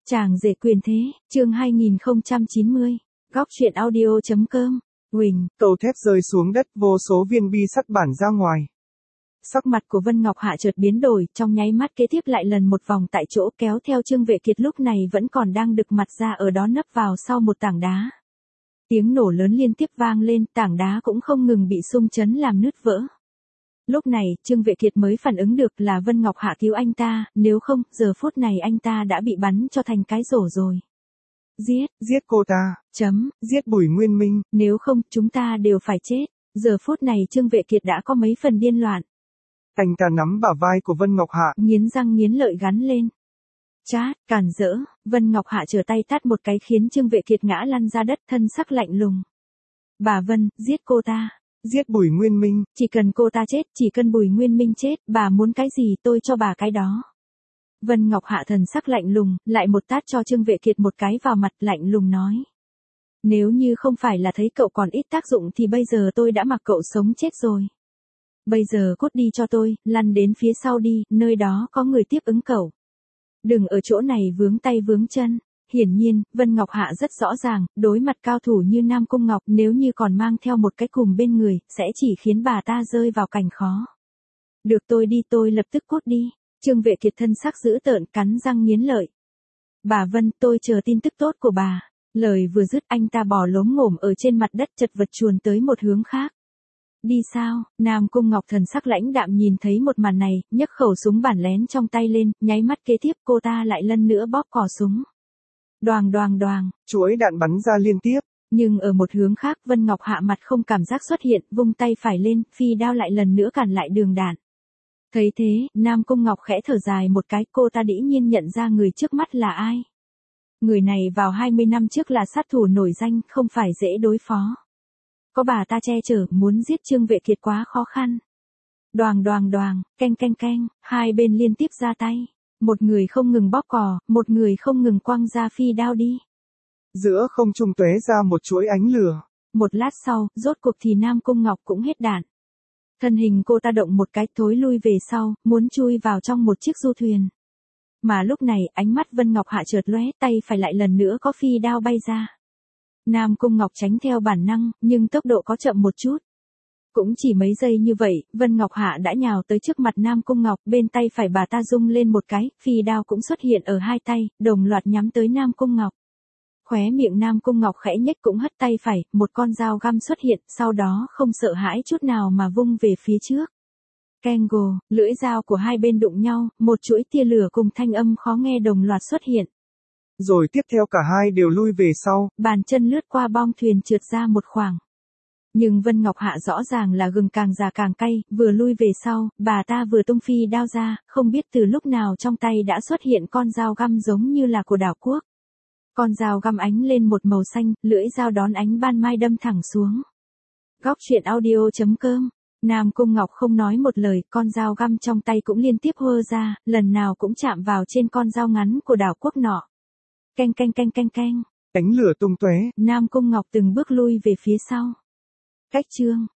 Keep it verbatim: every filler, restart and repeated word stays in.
Chàng rể quyền thế, chương hai nghìn không trăm chín mươi. Góc truyện audio chấm com. Huỳnh. Cầu thép rơi xuống đất, vô số viên bi sắt bản ra ngoài. Sắc mặt của Vân Ngọc Hạ chợt biến đổi, trong nháy mắt kế tiếp lại lần một vòng tại chỗ, kéo theo Trương Vệ Kiệt lúc này vẫn còn đang đực mặt ra ở đó nấp vào sau một tảng đá. Tiếng nổ lớn liên tiếp vang lên, tảng đá cũng không ngừng bị xung chấn làm nứt vỡ. Lúc này, Trương Vệ Kiệt mới phản ứng được là Vân Ngọc Hạ cứu anh ta, nếu không, giờ phút này anh ta đã bị bắn cho thành cái rổ rồi. Giết, giết cô ta, chấm, giết Bùi Nguyên Minh, nếu không, chúng ta đều phải chết. Giờ phút này Trương Vệ Kiệt đã có mấy phần điên loạn. Anh ta nắm bả vai của Vân Ngọc Hạ, nghiến răng nghiến lợi gắn lên. Chát, cản rỡ, Vân Ngọc Hạ trở tay tát một cái khiến Trương Vệ Kiệt ngã lăn ra đất, thân sắc lạnh lùng. Bà Vân, giết cô ta. Giết Bùi Nguyên Minh. Chỉ cần cô ta chết, chỉ cần Bùi Nguyên Minh chết, bà muốn cái gì tôi cho bà cái đó. Vân Ngọc Hạ thần sắc lạnh lùng, lại một tát cho Trương Vệ Kiệt một cái vào mặt, lạnh lùng nói. Nếu như không phải là thấy cậu còn ít tác dụng thì bây giờ tôi đã mặc cậu sống chết rồi. Bây giờ cút đi cho tôi, lăn đến phía sau đi, nơi đó có người tiếp ứng cậu. Đừng ở chỗ này vướng tay vướng chân. Hiển nhiên, Vân Ngọc Hạ rất rõ ràng, đối mặt cao thủ như Nam Cung Ngọc nếu như còn mang theo một cái cùm bên người, sẽ chỉ khiến bà ta rơi vào cảnh khó. Được tôi đi tôi lập tức cút đi. Trương Vệ Kiệt thân sắc dữ tợn cắn răng nghiến lợi. Bà Vân, tôi chờ tin tức tốt của bà. Lời vừa dứt anh ta bò lốm ngổm ở trên mặt đất chật vật chuồn tới một hướng khác. Đi sao? Nam Cung Ngọc thần sắc lãnh đạm nhìn thấy một màn này, nhấc khẩu súng bản lén trong tay lên, nháy mắt kế tiếp cô ta lại lần nữa bóp cò súng. Đoàng đoàng đoàng, chuỗi đạn bắn ra liên tiếp. Nhưng ở một hướng khác, Vân Ngọc Hạ mặt không cảm giác xuất hiện, vung tay phải lên, phi đao lại lần nữa cản lại đường đạn. Thấy thế, Nam Cung Ngọc khẽ thở dài một cái, cô ta đĩ nhiên nhận ra người trước mắt là ai. Người này vào hai mươi năm trước là sát thủ nổi danh, không phải dễ đối phó. Có bà ta che chở, muốn giết Trương Vệ Kiệt quá khó khăn. Đoàng đoàng đoàng, canh canh canh, hai bên liên tiếp ra tay. Một người không ngừng bóp cò, một người không ngừng quăng ra phi đao đi. Giữa không trung tóe ra một chuỗi ánh lửa. Một lát sau, rốt cuộc thì Nam Cung Ngọc cũng hết đạn. Thân hình cô ta động một cái thối lui về sau, muốn chui vào trong một chiếc du thuyền. Mà lúc này, ánh mắt Vân Ngọc Hạ chợt lóe, tay phải lại lần nữa có phi đao bay ra. Nam Cung Ngọc tránh theo bản năng, nhưng tốc độ có chậm một chút. Cũng chỉ mấy giây như vậy, Vân Ngọc Hạ đã nhào tới trước mặt Nam Cung Ngọc, bên tay phải bà ta rung lên một cái, phi đao cũng xuất hiện ở hai tay, đồng loạt nhắm tới Nam Cung Ngọc. Khóe miệng Nam Cung Ngọc khẽ nhếch cũng hất tay phải, một con dao găm xuất hiện, sau đó không sợ hãi chút nào mà vung về phía trước. Kengo, lưỡi dao của hai bên đụng nhau, một chuỗi tia lửa cùng thanh âm khó nghe đồng loạt xuất hiện. Rồi tiếp theo cả hai đều lui về sau. Bàn chân lướt qua bong thuyền trượt ra một khoảng. Nhưng Vân Ngọc Hạ rõ ràng là gừng càng già càng cay, vừa lui về sau, bà ta vừa tung phi đao ra, không biết từ lúc nào trong tay đã xuất hiện con dao găm giống như là của đảo quốc. Con dao găm ánh lên một màu xanh, lưỡi dao đón ánh ban mai đâm thẳng xuống. Góc truyện audio chấm com. Nam Cung Ngọc không nói một lời, con dao găm trong tay cũng liên tiếp hơ ra, lần nào cũng chạm vào trên con dao ngắn của đảo quốc nọ. Canh canh canh canh canh. Ánh lửa tung tóe. Nam Cung Ngọc từng bước lui về phía sau. Cách chương.